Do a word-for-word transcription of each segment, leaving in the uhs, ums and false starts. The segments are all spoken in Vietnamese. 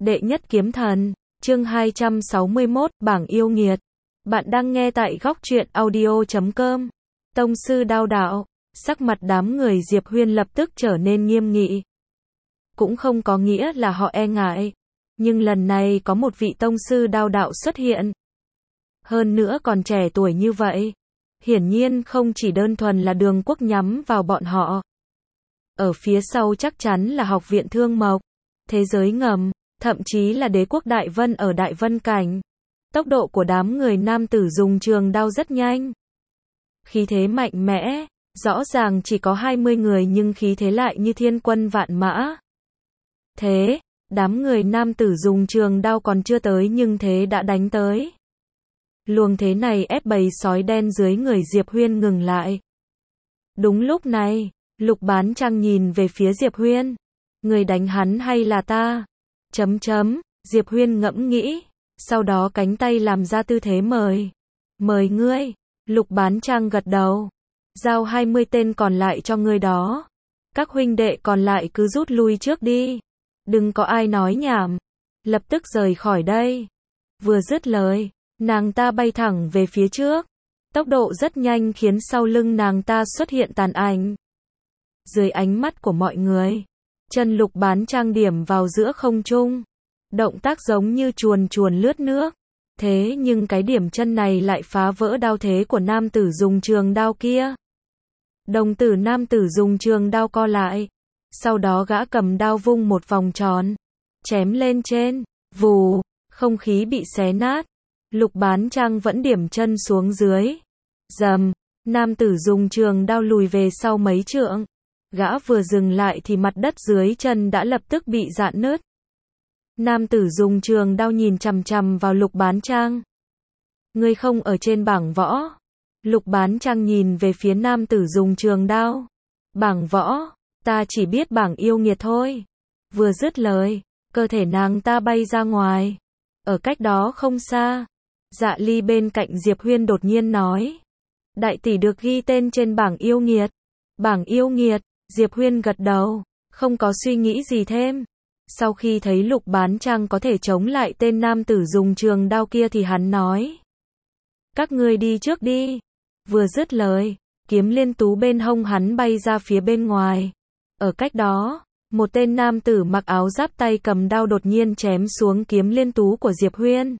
Đệ nhất kiếm thần, chương hai trăm sáu mươi mốt, bảng yêu nghiệt. Bạn đang nghe tại góc truyện audio chấm com. Tông sư đao đạo, sắc mặt đám người Diệp Huyên lập tức trở nên nghiêm nghị. Cũng không có nghĩa là họ e ngại, nhưng lần này có một vị tông sư đao đạo xuất hiện. Hơn nữa còn trẻ tuổi như vậy. Hiển nhiên không chỉ đơn thuần là Đường Quốc nhắm vào bọn họ. Ở phía sau chắc chắn là Học viện Thương Mộc, Thế giới ngầm, thậm chí là Đế quốc Đại Vân ở Đại Vân Cảnh. Tốc độ của đám người nam tử dùng trường đao rất nhanh. Khí thế mạnh mẽ, rõ ràng chỉ có hai mươi người nhưng khí thế lại như thiên quân vạn mã. Thế, đám người nam tử dùng trường đao còn chưa tới nhưng thế đã đánh tới. Luồng thế này ép bầy sói đen dưới người Diệp Huyên ngừng lại. Đúng lúc này, Lục Bán Trăng nhìn về phía Diệp Huyên. Người đánh hắn hay là ta? Chấm chấm, Diệp Huyên ngẫm nghĩ, sau đó cánh tay làm ra tư thế mời. Mời ngươi, Lục Bán Trăng gật đầu. Giao hai mươi tên còn lại cho ngươi đó. Các huynh đệ còn lại cứ rút lui trước đi. Đừng có ai nói nhảm. Lập tức rời khỏi đây. Vừa dứt lời, nàng ta bay thẳng về phía trước. Tốc độ rất nhanh khiến sau lưng nàng ta xuất hiện tàn ảnh. Dưới ánh mắt của mọi người, chân Lục Bán Trang điểm vào giữa không trung. Động tác giống như chuồn chuồn lướt nước. Thế nhưng cái điểm chân này lại phá vỡ đao thế của nam tử dùng trường đao kia. Đồng tử nam tử dùng trường đao co lại. Sau đó gã cầm đao vung một vòng tròn. Chém lên trên. Vù, không khí bị xé nát. Lục Bán Trang vẫn điểm chân xuống dưới. Rầm, nam tử dùng trường đao lùi về sau mấy trượng. Gã vừa dừng lại thì mặt đất dưới chân đã lập tức bị rạn nứt. Nam tử dùng trường đao nhìn chằm chằm vào Lục Bán Trang. Ngươi không ở trên bảng võ. Lục Bán Trang nhìn về phía nam tử dùng trường đao. Bảng võ, ta chỉ biết bảng yêu nghiệt thôi. Vừa dứt lời, cơ thể nàng ta bay ra ngoài. Ở cách đó không xa, Dạ Ly bên cạnh Diệp Huyên đột nhiên nói. Đại tỷ được ghi tên trên bảng yêu nghiệt. Bảng yêu nghiệt, Diệp Huyên gật đầu, không có suy nghĩ gì thêm. Sau khi thấy Lục Bán Trang có thể chống lại tên nam tử dùng trường đao kia thì hắn nói. Các ngươi đi trước đi. Vừa dứt lời, kiếm liên tú bên hông hắn bay ra phía bên ngoài. Ở cách đó, một tên nam tử mặc áo giáp tay cầm đao đột nhiên chém xuống kiếm liên tú của Diệp Huyên.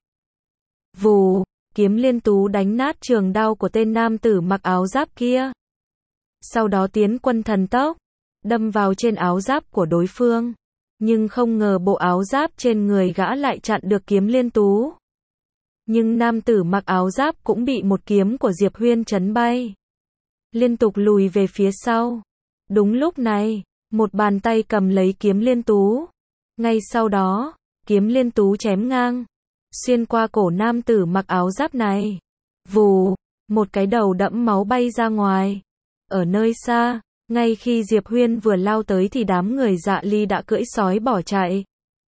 Vù, kiếm liên tú đánh nát trường đao của tên nam tử mặc áo giáp kia. Sau đó tiến quân thần tốc, đâm vào trên áo giáp của đối phương. Nhưng không ngờ bộ áo giáp trên người gã lại chặn được kiếm liên tú. Nhưng nam tử mặc áo giáp cũng bị một kiếm của Diệp Huyên chấn bay. Liên tục lùi về phía sau. Đúng lúc này, một bàn tay cầm lấy kiếm liên tú. Ngay sau đó, kiếm liên tú chém ngang. Xuyên qua cổ nam tử mặc áo giáp này. Vù, một cái đầu đẫm máu bay ra ngoài. Ở nơi xa, ngay khi Diệp Huyên vừa lao tới thì đám người Dạ Ly đã cưỡi sói bỏ chạy.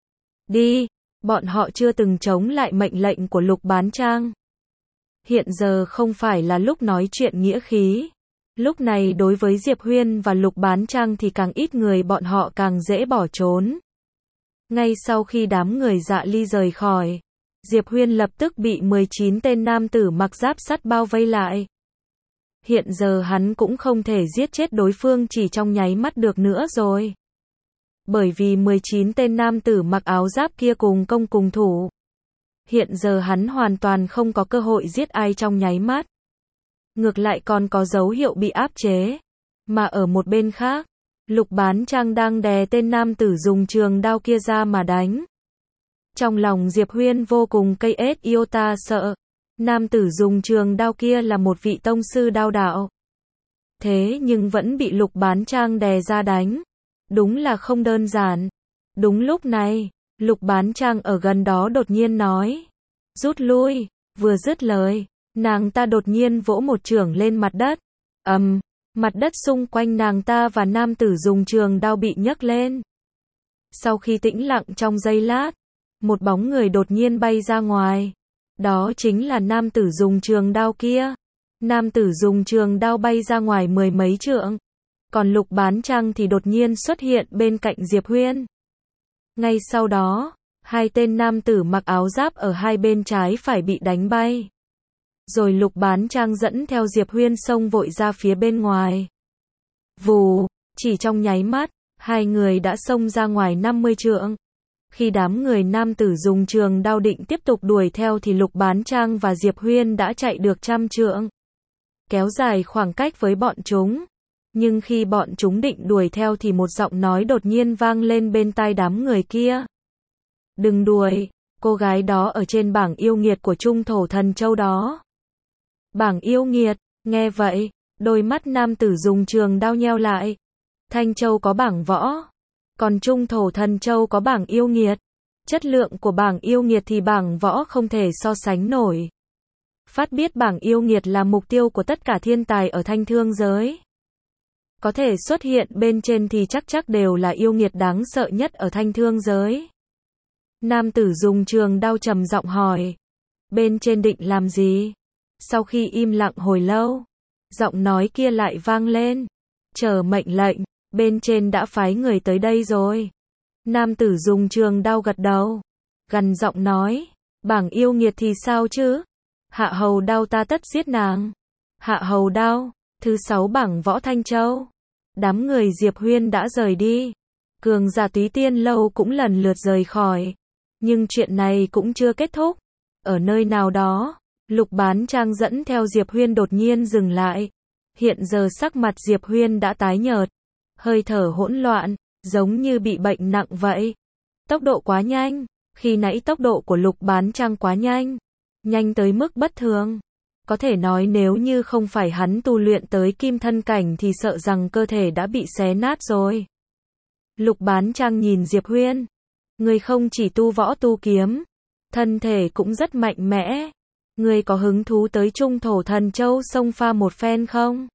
Đi, bọn họ chưa từng chống lại mệnh lệnh của Lục Bán Trang. Hiện giờ không phải là lúc nói chuyện nghĩa khí. Lúc này đối với Diệp Huyên và Lục Bán Trang thì càng ít người bọn họ càng dễ bỏ trốn. Ngay sau khi đám người Dạ Ly rời khỏi, Diệp Huyên lập tức bị mười chín tên nam tử mặc giáp sắt bao vây lại. Hiện giờ hắn cũng không thể giết chết đối phương chỉ trong nháy mắt được nữa rồi. Bởi vì mười chín tên nam tử mặc áo giáp kia cùng công cùng thủ. Hiện giờ hắn hoàn toàn không có cơ hội giết ai trong nháy mắt. Ngược lại còn có dấu hiệu bị áp chế. Mà ở một bên khác, Lục Bán Trang đang đè tên nam tử dùng trường đao kia ra mà đánh. Trong lòng Diệp Huyên vô cùng cây ết iota sợ. Nam tử dùng trường đao kia là một vị tông sư đao đạo. Thế nhưng vẫn bị Lục Bán Trang đè ra đánh. Đúng là không đơn giản. Đúng lúc này, Lục Bán Trang ở gần đó đột nhiên nói. Rút lui, vừa dứt lời, nàng ta đột nhiên vỗ một chưởng lên mặt đất. Ầm, um, mặt đất xung quanh nàng ta và nam tử dùng trường đao bị nhấc lên. Sau khi tĩnh lặng trong giây lát, một bóng người đột nhiên bay ra ngoài. Đó chính là nam tử dùng trường đao kia. Nam tử dùng trường đao bay ra ngoài mười mấy trượng. Còn Lục Bán Trang thì đột nhiên xuất hiện bên cạnh Diệp Huyên. Ngay sau đó, Hai tên nam tử mặc áo giáp ở hai bên trái phải bị đánh bay. Rồi Lục Bán Trang dẫn theo Diệp Huyên xông vội ra phía bên ngoài. Vù, chỉ trong nháy mắt, hai người đã xông ra ngoài năm mươi trượng. Khi đám người nam tử dùng trường đao định tiếp tục đuổi theo thì Lục Bán Trang và Diệp Huyên đã chạy được trăm trượng. Kéo dài khoảng cách với bọn chúng. Nhưng khi bọn chúng định đuổi theo thì một giọng nói đột nhiên vang lên bên tai đám người kia. Đừng đuổi, cô gái đó ở trên bảng yêu nghiệt của Trung Thổ Thần Châu đó. Bảng yêu nghiệt, nghe vậy, đôi mắt nam tử dùng trường đao nheo lại. Thanh Châu có bảng võ, còn Trung Thổ Thần Châu có bảng yêu nghiệt. Chất lượng của bảng yêu nghiệt thì bảng võ không thể so sánh nổi. Phát biết bảng yêu nghiệt là mục tiêu của tất cả thiên tài ở Thanh Thương giới. Có thể xuất hiện bên trên thì chắc chắc đều là yêu nghiệt đáng sợ nhất ở Thanh Thương giới. Nam tử dùng trường đao trầm giọng hỏi. Bên trên định làm gì? Sau khi im lặng hồi lâu, giọng nói kia lại vang lên. Chờ mệnh lệnh, bên trên đã phái người tới đây rồi. Nam tử dùng trường đao gật đầu. Gằn giọng nói. Bảng yêu nghiệt thì sao chứ? Hạ hầu đao ta tất giết nàng. Hạ hầu đao, thứ sáu bảng võ Thanh Châu. Đám người Diệp Huyên đã rời đi. Cường giả Túy Tiên Lâu cũng lần lượt rời khỏi. Nhưng chuyện này cũng chưa kết thúc. Ở nơi nào đó, Lục Bán Trang dẫn theo Diệp Huyên đột nhiên dừng lại. Hiện giờ sắc mặt Diệp Huyên đã tái nhợt. Hơi thở hỗn loạn, giống như bị bệnh nặng vậy. Tốc độ quá nhanh. Khi nãy tốc độ của Lục Bán Trang quá nhanh. Nhanh tới mức bất thường. Có thể nói nếu như không phải hắn tu luyện tới kim thân cảnh thì sợ rằng cơ thể đã bị xé nát rồi. Lục Bán Trang nhìn Diệp Huyên. Người không chỉ tu võ tu kiếm, thân thể cũng rất mạnh mẽ. Người có hứng thú tới Trung Thổ Thần Châu xông pha một phen không?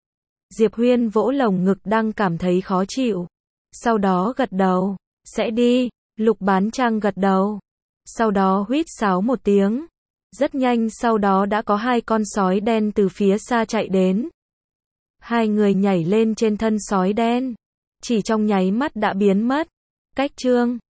Diệp Huyên vỗ lồng ngực đang cảm thấy khó chịu. Sau đó gật đầu. Sẽ đi. Lục Bán Trang gật đầu. Sau đó huýt sáo một tiếng. Rất nhanh sau đó đã có hai con sói đen từ phía xa chạy đến. Hai người nhảy lên trên thân sói đen. Chỉ trong nháy mắt đã biến mất. Cách chương